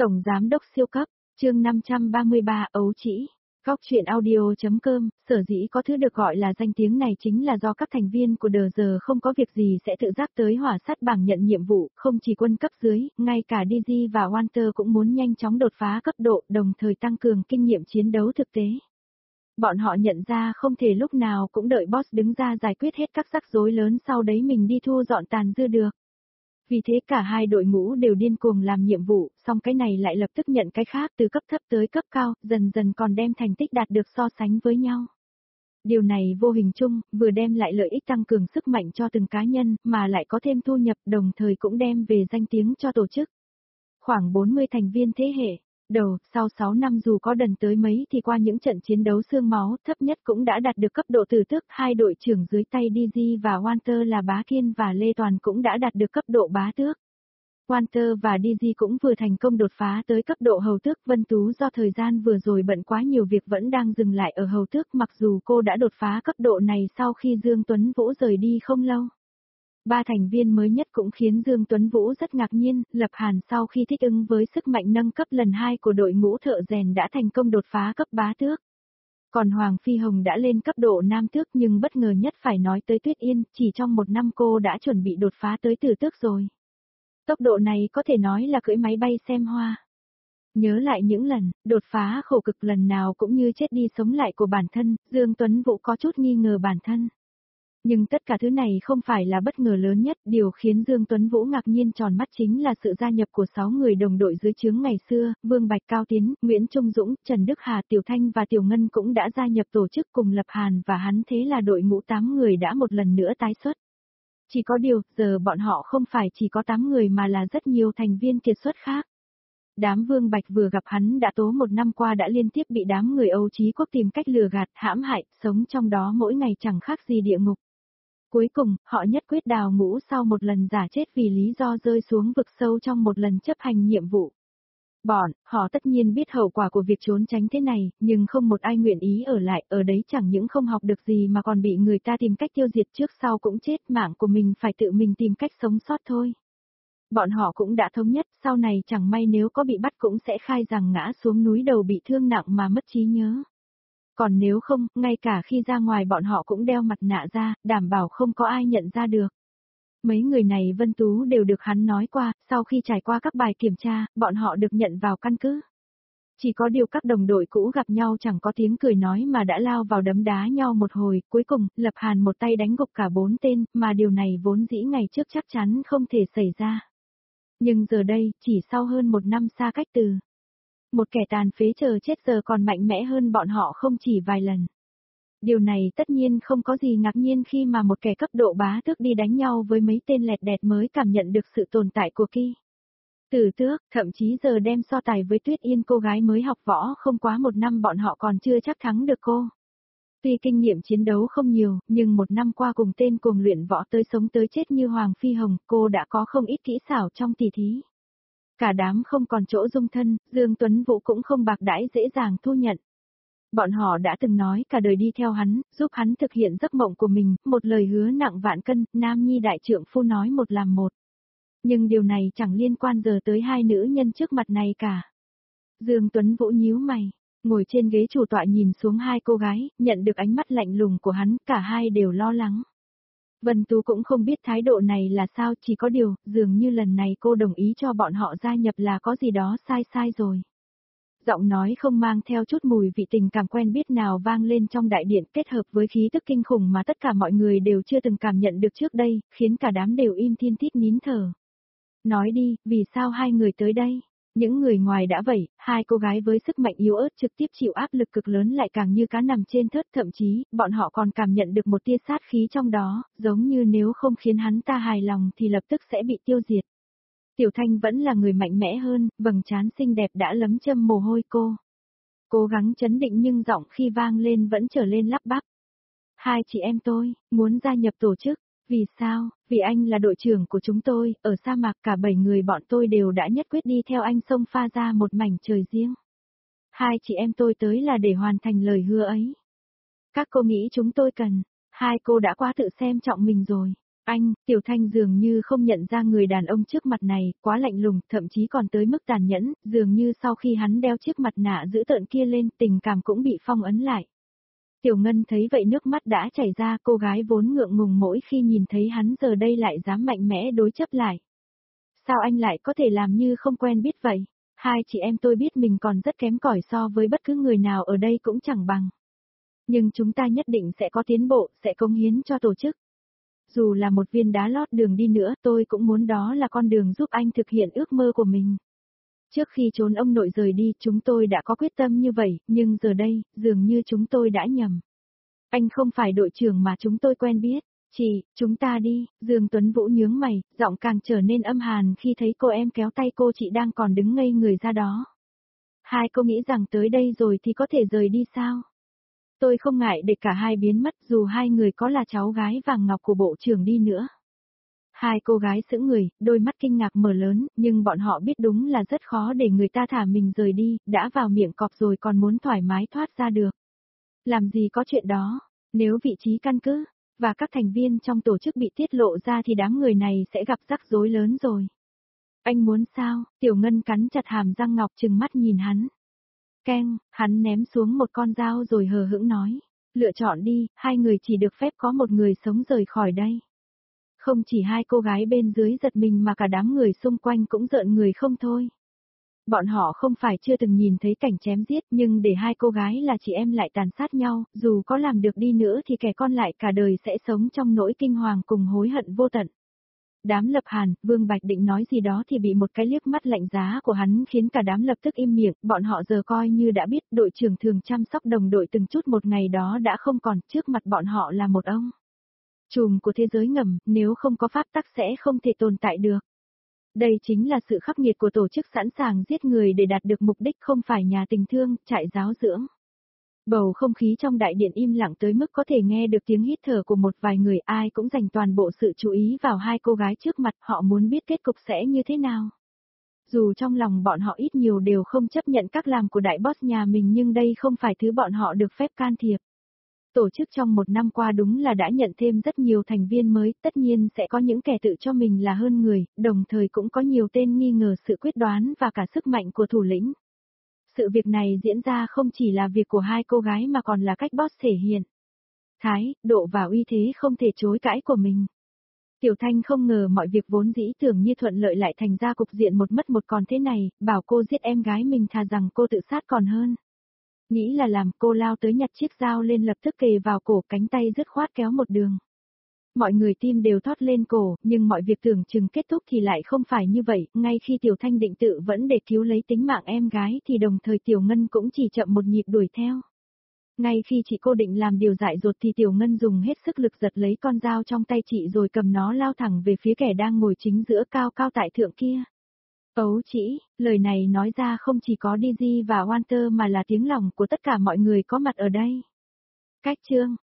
Tổng Giám đốc siêu cấp, chương 533 ấu trĩ. Góc truyện audio.com, sở dĩ có thứ được gọi là danh tiếng này chính là do các thành viên của đờ giờ không có việc gì sẽ tự giác tới hỏa sắt bảng nhận nhiệm vụ, không chỉ quân cấp dưới, ngay cả DG và Walter cũng muốn nhanh chóng đột phá cấp độ, đồng thời tăng cường kinh nghiệm chiến đấu thực tế. Bọn họ nhận ra không thể lúc nào cũng đợi boss đứng ra giải quyết hết các rắc rối lớn sau đấy mình đi thu dọn tàn dư được. Vì thế cả hai đội ngũ đều điên cuồng làm nhiệm vụ, song cái này lại lập tức nhận cái khác từ cấp thấp tới cấp cao, dần dần còn đem thành tích đạt được so sánh với nhau. Điều này vô hình chung, vừa đem lại lợi ích tăng cường sức mạnh cho từng cá nhân, mà lại có thêm thu nhập, đồng thời cũng đem về danh tiếng cho tổ chức. Khoảng 40 thành viên thế hệ đầu, sau 6 năm dù có đần tới mấy thì qua những trận chiến đấu xương máu, thấp nhất cũng đã đạt được cấp độ tử tước, hai đội trưởng dưới tay DG và Walter là Bá Kiên và Lê Toàn cũng đã đạt được cấp độ bá tước. Walter và DG cũng vừa thành công đột phá tới cấp độ hầu tước. Vân Tú do thời gian vừa rồi bận quá nhiều việc vẫn đang dừng lại ở hầu tước, mặc dù cô đã đột phá cấp độ này sau khi Dương Tuấn Vũ rời đi không lâu. Ba thành viên mới nhất cũng khiến Dương Tuấn Vũ rất ngạc nhiên, Lập Hàn sau khi thích ứng với sức mạnh nâng cấp lần 2 của đội ngũ thợ rèn đã thành công đột phá cấp bá tước. Còn Hoàng Phi Hồng đã lên cấp độ nam tước, nhưng bất ngờ nhất phải nói tới Tuyết Yên, chỉ trong 1 năm cô đã chuẩn bị đột phá tới tử tước rồi. Tốc độ này có thể nói là cưỡi máy bay xem hoa. Nhớ lại những lần, đột phá khổ cực lần nào cũng như chết đi sống lại của bản thân, Dương Tuấn Vũ có chút nghi ngờ bản thân. Nhưng tất cả thứ này không phải là bất ngờ lớn nhất, điều khiến Dương Tuấn Vũ ngạc nhiên tròn mắt chính là sự gia nhập của 6 người đồng đội dưới trướng ngày xưa, Vương Bạch, Cao Tiến, Nguyễn Trung Dũng, Trần Đức Hà, Tiểu Thanh và Tiểu Ngân cũng đã gia nhập tổ chức cùng Lập Hàn và hắn, thế là đội ngũ 8 người đã một lần nữa tái xuất. Chỉ có điều, giờ bọn họ không phải chỉ có 8 người mà là rất nhiều thành viên kiệt xuất khác. Đám Vương Bạch vừa gặp hắn đã tố 1 năm qua đã liên tiếp bị đám người Âu Trí Quốc tìm cách lừa gạt, hãm hại, sống trong đó mỗi ngày chẳng khác gì địa ngục. Cuối cùng, họ nhất quyết đào ngũ sau một lần giả chết vì lý do rơi xuống vực sâu trong một lần chấp hành nhiệm vụ. Họ tất nhiên biết hậu quả của việc trốn tránh thế này, nhưng không một ai nguyện ý ở lại, ở đấy chẳng những không học được gì mà còn bị người ta tìm cách tiêu diệt, trước sau cũng chết, mạng của mình phải tự mình tìm cách sống sót thôi. Bọn họ cũng đã thống nhất, sau này chẳng may nếu có bị bắt cũng sẽ khai rằng ngã xuống núi đầu bị thương nặng mà mất trí nhớ. Còn nếu không, ngay cả khi ra ngoài bọn họ cũng đeo mặt nạ ra, đảm bảo không có ai nhận ra được. Mấy người này Vân Tú đều được hắn nói qua, sau khi trải qua các bài kiểm tra, bọn họ được nhận vào căn cứ. Chỉ có điều các đồng đội cũ gặp nhau chẳng có tiếng cười nói mà đã lao vào đấm đá nhau một hồi, cuối cùng, Lập Hàn một tay đánh gục cả 4 tên, mà điều này vốn dĩ ngày trước chắc chắn không thể xảy ra. Nhưng giờ đây, chỉ sau hơn 1 năm xa cách từ một kẻ tàn phế chờ chết giờ còn mạnh mẽ hơn bọn họ không chỉ vài lần. Điều này tất nhiên không có gì ngạc nhiên khi mà một kẻ cấp độ bá tước đi đánh nhau với mấy tên lẹt đẹt mới cảm nhận được sự tồn tại của Ki. Tử tước, thậm chí giờ đem so tài với Tuyết Yên, cô gái mới học võ không quá 1 năm bọn họ còn chưa chắc thắng được cô. Tuy kinh nghiệm chiến đấu không nhiều, nhưng 1 năm qua cùng tên cuồng luyện võ tới sống tới chết như Hoàng Phi Hồng, cô đã có không ít kỹ xảo trong tỉ thí. Cả đám không còn chỗ dung thân, Dương Tuấn Vũ cũng không bạc đãi dễ dàng thu nhận. Bọn họ đã từng nói cả đời đi theo hắn, giúp hắn thực hiện giấc mộng của mình, một lời hứa nặng vạn cân, nam nhi đại trượng phu nói một làm một. Nhưng điều này chẳng liên quan giờ tới hai nữ nhân trước mặt này cả. Dương Tuấn Vũ nhíu mày, ngồi trên ghế chủ tọa nhìn xuống hai cô gái, nhận được ánh mắt lạnh lùng của hắn, cả hai đều lo lắng. Vân Tú cũng không biết thái độ này là sao, chỉ có điều, dường như lần này cô đồng ý cho bọn họ gia nhập là có gì đó sai rồi. Giọng nói không mang theo chút mùi vị tình cảm quen biết nào vang lên trong đại điện, kết hợp với khí tức kinh khủng mà tất cả mọi người đều chưa từng cảm nhận được trước đây, khiến cả đám đều im thiên thít nín thở. Nói đi, vì sao hai người tới đây? Những người ngoài đã vậy, hai cô gái với sức mạnh yếu ớt trực tiếp chịu áp lực cực lớn lại càng như cá nằm trên thớt, thậm chí, bọn họ còn cảm nhận được một tia sát khí trong đó, giống như nếu không khiến hắn ta hài lòng thì lập tức sẽ bị tiêu diệt. Tiểu Thanh vẫn là người mạnh mẽ hơn, vầng trán xinh đẹp đã lấm châm mồ hôi cô. Cố gắng chấn định nhưng giọng khi vang lên vẫn trở lên lắp bắp. Hai chị em tôi, muốn gia nhập tổ chức. Vì sao? Vì anh là đội trưởng của chúng tôi, ở sa mạc cả 7 người bọn tôi đều đã nhất quyết đi theo anh xông pha ra một mảnh trời riêng. Hai chị em tôi tới là để hoàn thành lời hứa ấy. Các cô nghĩ chúng tôi cần, hai cô đã quá tự xem trọng mình rồi. Anh, Tiểu Thanh dường như không nhận ra người đàn ông trước mặt này, quá lạnh lùng, thậm chí còn tới mức tàn nhẫn, dường như sau khi hắn đeo chiếc mặt nạ dữ tợn kia lên, tình cảm cũng bị phong ấn lại. Tiểu Ngân thấy vậy nước mắt đã chảy ra, cô gái vốn ngượng ngùng mỗi khi nhìn thấy hắn giờ đây lại dám mạnh mẽ đối chấp lại. Sao anh lại có thể làm như không quen biết vậy? Hai chị em tôi biết mình còn rất kém cỏi so với bất cứ người nào ở đây cũng chẳng bằng. Nhưng chúng ta nhất định sẽ có tiến bộ, sẽ cống hiến cho tổ chức. Dù là một viên đá lót đường đi nữa, tôi cũng muốn đó là con đường giúp anh thực hiện ước mơ của mình. Trước khi trốn ông nội rời đi, chúng tôi đã có quyết tâm như vậy, nhưng giờ đây, dường như chúng tôi đã nhầm. Anh không phải đội trưởng mà chúng tôi quen biết. Chị, chúng ta đi, Dương Tuấn Vũ nhướng mày, giọng càng trở nên âm hàn khi thấy cô em kéo tay cô chị đang còn đứng ngây người ra đó. Hai cô nghĩ rằng tới đây rồi thì có thể rời đi sao? Tôi không ngại để cả hai biến mất dù hai người có là cháu gái vàng ngọc của bộ trưởng đi nữa. Hai cô gái sững người, đôi mắt kinh ngạc mở lớn, nhưng bọn họ biết đúng là rất khó để người ta thả mình rời đi, đã vào miệng cọp rồi còn muốn thoải mái thoát ra được. Làm gì có chuyện đó, nếu vị trí căn cứ, và các thành viên trong tổ chức bị tiết lộ ra thì đám người này sẽ gặp rắc rối lớn rồi. Anh muốn sao? Tiểu Ngân cắn chặt hàm răng ngọc trừng mắt nhìn hắn. Keng, hắn ném xuống một con dao rồi hờ hững nói. Lựa chọn đi, hai người chỉ được phép có một người sống rời khỏi đây. Không chỉ hai cô gái bên dưới giật mình mà cả đám người xung quanh cũng rợn người không thôi. Bọn họ không phải chưa từng nhìn thấy cảnh chém giết nhưng để hai cô gái là chị em lại tàn sát nhau, dù có làm được đi nữa thì kẻ con lại cả đời sẽ sống trong nỗi kinh hoàng cùng hối hận vô tận. Đám Lập Hàn, Vương Bạch định nói gì đó thì bị một cái liếc mắt lạnh giá của hắn khiến cả đám lập tức im miệng, bọn họ giờ coi như đã biết đội trưởng thường chăm sóc đồng đội từng chút một ngày đó đã không còn, trước mặt bọn họ là một ông trùm của thế giới ngầm, nếu không có pháp tắc sẽ không thể tồn tại được. Đây chính là sự khắc nghiệt của tổ chức sẵn sàng giết người để đạt được mục đích không phải nhà tình thương, trại giáo dưỡng. Bầu không khí trong đại điện im lặng tới mức có thể nghe được tiếng hít thở của một vài người, ai cũng dành toàn bộ sự chú ý vào hai cô gái trước mặt, họ muốn biết kết cục sẽ như thế nào. Dù trong lòng bọn họ ít nhiều đều không chấp nhận các làm của đại boss nhà mình nhưng đây không phải thứ bọn họ được phép can thiệp. Tổ chức trong một năm qua đúng là đã nhận thêm rất nhiều thành viên mới, tất nhiên sẽ có những kẻ tự cho mình là hơn người, đồng thời cũng có nhiều tên nghi ngờ sự quyết đoán và cả sức mạnh của thủ lĩnh. Sự việc này diễn ra không chỉ là việc của hai cô gái mà còn là cách boss thể hiện thái, độ và uy thế không thể chối cãi của mình. Tiểu Thanh không ngờ mọi việc vốn dĩ tưởng như thuận lợi lại thành ra cục diện một mất một còn thế này, bảo cô giết em gái mình thà rằng cô tự sát còn hơn. Nghĩ là làm, cô lao tới nhặt chiếc dao lên lập tức kề vào cổ, cánh tay dứt khoát kéo một đường. Mọi người tim đều thoát lên cổ, nhưng mọi việc tưởng chừng kết thúc thì lại không phải như vậy, ngay khi Tiểu Thanh định tự vẫn để cứu lấy tính mạng em gái thì đồng thời Tiểu Ngân cũng chỉ chậm một nhịp đuổi theo. Ngay khi chị cô định làm điều dại dột thì Tiểu Ngân dùng hết sức lực giật lấy con dao trong tay chị rồi cầm nó lao thẳng về phía kẻ đang ngồi chính giữa cao cao tại thượng kia. Ấu chỉ, lời này nói ra không chỉ có Digi và Walter mà là tiếng lòng của tất cả mọi người có mặt ở đây. Cách chương